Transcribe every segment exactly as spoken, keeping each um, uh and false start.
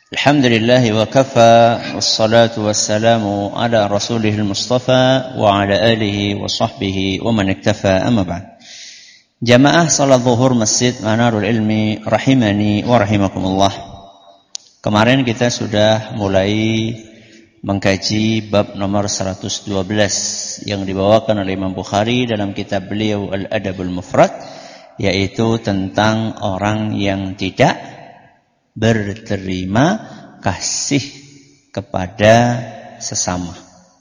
Alhamdulillah wa kafa wassalatu wassalamu ala rasulihil mustafa wa ala alihi wa sahbihi wa man iktafa amma ba'd. Jamaah salat zuhur Masjid Manarul Ilmi rahimani wa rahimakumullah. Kemarin kita sudah mulai mengkaji bab nomor seratus dua belas yang dibawakan oleh Imam Bukhari dalam kitab beliau Al-Adabul Mufrad, yaitu tentang orang yang tidak berterima kasih kepada sesama.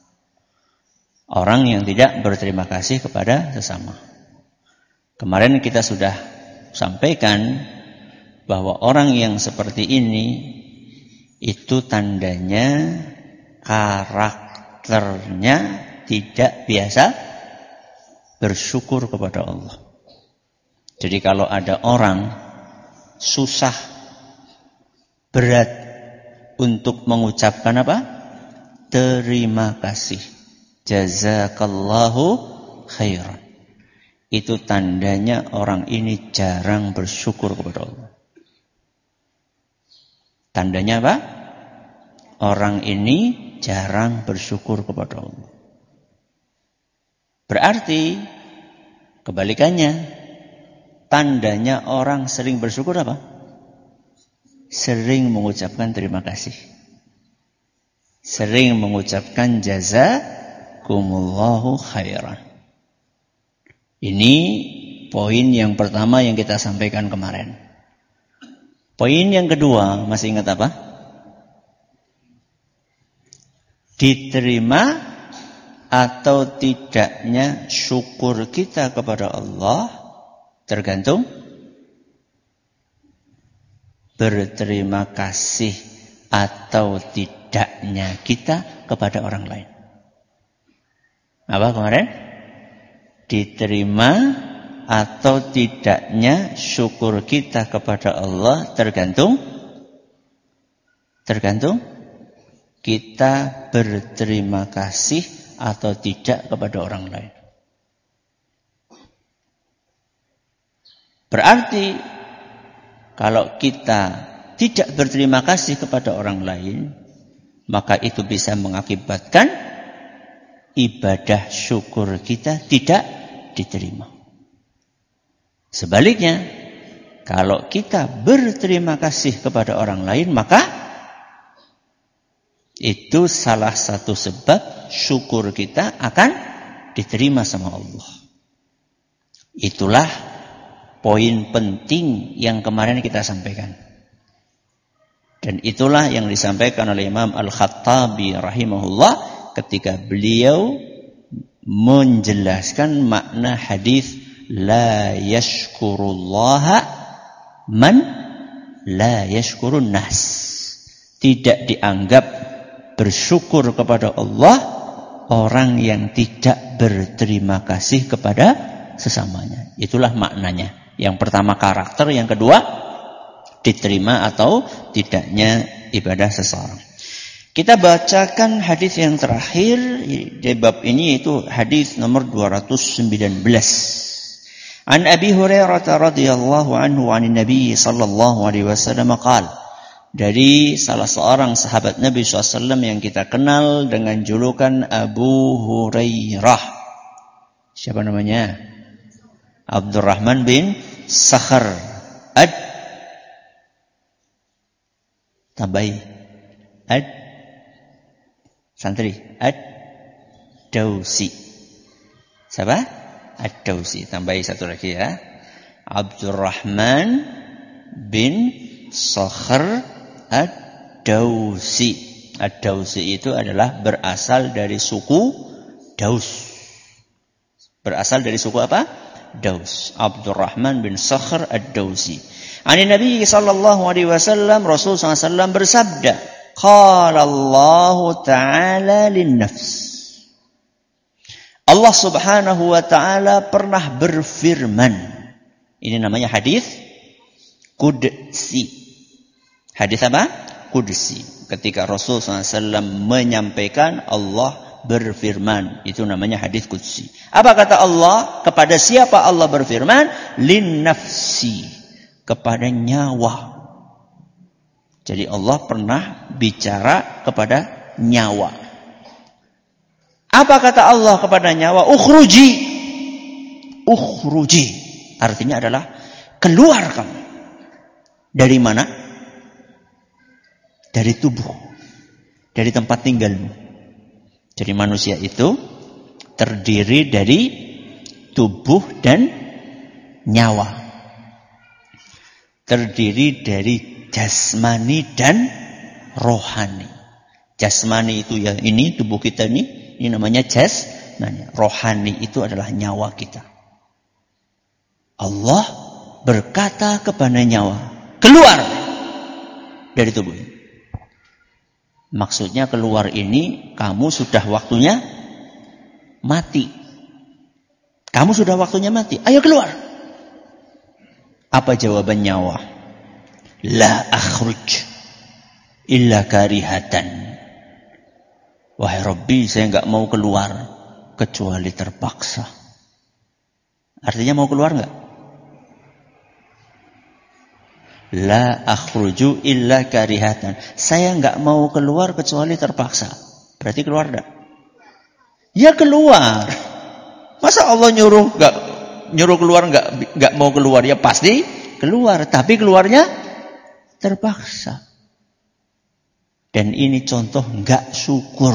Orang yang tidak berterima kasih kepada sesama. Kemarin kita sudah sampaikan bahwa orang yang seperti ini itu tandanya karakternya tidak biasa bersyukur kepada Allah. Jadi kalau ada orang susah, berat untuk mengucapkan apa? Terima kasih. Jazakallahu khairan. Itu tandanya orang ini jarang bersyukur kepada Allah. Tandanya apa? Orang ini jarang bersyukur kepada Allah. Berarti kebalikannya, tandanya orang sering bersyukur apa? Sering mengucapkan terima kasih. Sering mengucapkan jazakumullahu khairan. Ini poin yang pertama yang kita sampaikan kemarin. Poin yang kedua, masih ingat apa? Diterima atau tidaknya syukur kita kepada Allah tergantung berterima kasih atau tidaknya kita kepada orang lain. Apa kemarin? Diterima atau tidaknya syukur kita kepada Allah tergantung tergantung kita berterima kasih atau tidak kepada orang lain. Berarti kalau kita tidak berterima kasih kepada orang lain, maka itu bisa mengakibatkan ibadah syukur kita tidak diterima. Sebaliknya, kalau kita berterima kasih kepada orang lain, maka itu salah satu sebab syukur kita akan diterima sama Allah. Itulah poin penting yang kemarin kita sampaikan. Dan itulah yang disampaikan oleh Imam Al-Khattabi rahimahullah ketika beliau menjelaskan makna hadis la yashkurullaha man la yashkurun nas. Tidak dianggap bersyukur kepada Allah orang yang tidak berterima kasih kepada sesamanya. Itulah maknanya. Yang pertama karakter, yang kedua diterima atau tidaknya ibadah seseorang. Kita bacakan hadis yang terakhir di bab ini, yaitu hadis nomor dua ratus sembilan belas. An Abi Hurairah radhiyallahu anhu 'anil Nabi sallallahu alaihi wasallam qala, dari salah seorang sahabat Nabi shallallahu alaihi wasallam yang kita kenal dengan julukan Abu Hurairah. Siapa namanya? Abdurrahman bin Sakhar ad Tabai ad santri ad Dausi. Siapa? Ad Dausi. Tambahi satu lagi ya. Abdurrahman bin Sakhar ad Dausi. Ad Dausi itu adalah berasal dari suku Daus. Berasal dari suku apa? Daus. Abdurrahman bin Sakhr ad-Dausi. Ani Nabi sallallahu alaihi wasallam, Rasul sallallahu alaihi wasallam bersabda, qala Allah ta'ala lin-nafs. Allah Subhanahu wa taala pernah berfirman. Ini namanya hadis qudsi. Hadis apa? Qudsi. Ketika Rasul sallallahu alaihi wasallam menyampaikan, Allah berfirman, itu namanya hadis qudsi. Apa kata Allah? Kepada siapa Allah berfirman? Lin nafsi, kepada nyawa. Jadi Allah pernah bicara kepada nyawa. Apa kata Allah kepada nyawa? Ukhruji. Ukhruji. Artinya adalah keluar kamu. Dari mana? Dari tubuh. Dari tempat tinggalmu. Jadi manusia itu terdiri dari tubuh dan nyawa. Terdiri dari jasmani dan rohani. Jasmani itu ya ini tubuh kita ini, ini namanya jasmani. Rohani itu adalah nyawa kita. Allah berkata kepada nyawa, keluar dari tubuh ini. Maksudnya keluar ini kamu sudah waktunya mati. Kamu sudah waktunya mati. Ayo keluar. Apa jawaban nyawa? La akhruj illa karihatan. Wahai Rabbi, saya enggak mau keluar kecuali terpaksa. Artinya mau keluar enggak? La akhruju illa karihatan. Saya enggak mau keluar kecuali terpaksa. Berarti keluar enggak? Ya keluar. Masa Allah nyuruh enggak nyuruh keluar enggak enggak mau keluar? Ya pasti keluar, tapi keluarnya terpaksa. Dan ini contoh enggak syukur.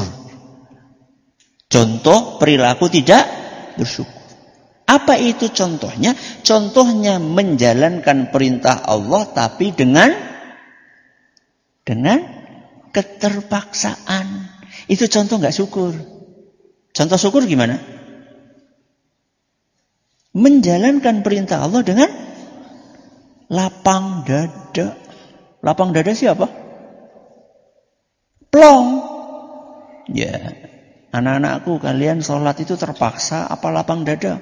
Contoh perilaku tidak bersyukur. Apa itu contohnya? Contohnya menjalankan perintah Allah tapi dengan dengan keterpaksaan. Itu contoh enggak syukur. Contoh syukur gimana? Menjalankan perintah Allah dengan lapang dada. Lapang dada siapa? Plong. Ya, anak-anakku, kalian sholat itu terpaksa apa lapang dada?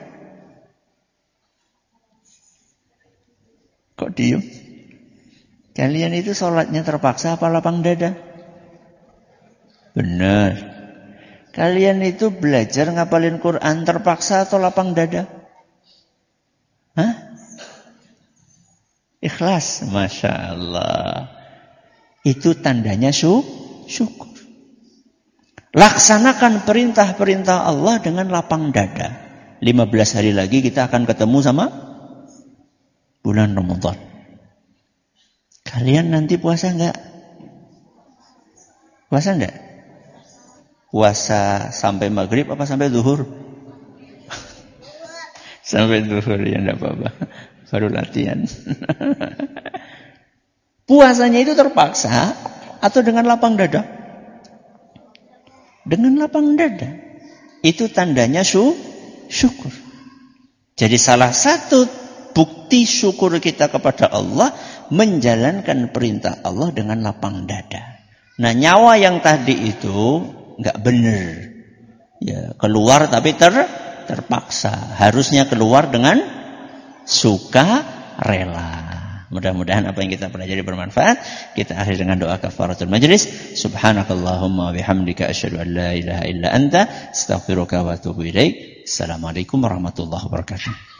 Kok diem? Kalian itu sholatnya terpaksa apa lapang dada? Benar. Kalian itu belajar ngapalin Quran terpaksa atau lapang dada? Hah? Ikhlas. Masya Allah. Itu tandanya syukur. Syukur. Laksanakan perintah-perintah Allah dengan lapang dada. lima belas hari lagi kita akan ketemu sama bulan Ramadan. Kalian nanti puasa enggak? Puasa enggak? Puasa sampai maghrib apa sampai zuhur? Sampai zuhur, ya enggak apa-apa. Baru latihan. Puasanya itu terpaksa atau dengan lapang dada? Dengan lapang dada. Itu tandanya sy- syukur. Jadi salah satu bukti syukur kita kepada Allah menjalankan perintah Allah dengan lapang dada. Nah, nyawa yang tadi itu enggak benar. Ya, keluar tapi ter terpaksa. Harusnya keluar dengan suka rela. Mudah-mudahan apa yang kita pelajari bermanfaat. Kita akhiri dengan doa kafaratul majlis. Subhanakallahumma wa bihamdika asyhadu an la ilaha illa anta astaghfiruka wa atubu ilaik. Assalamualaikum warahmatullahi wabarakatuh.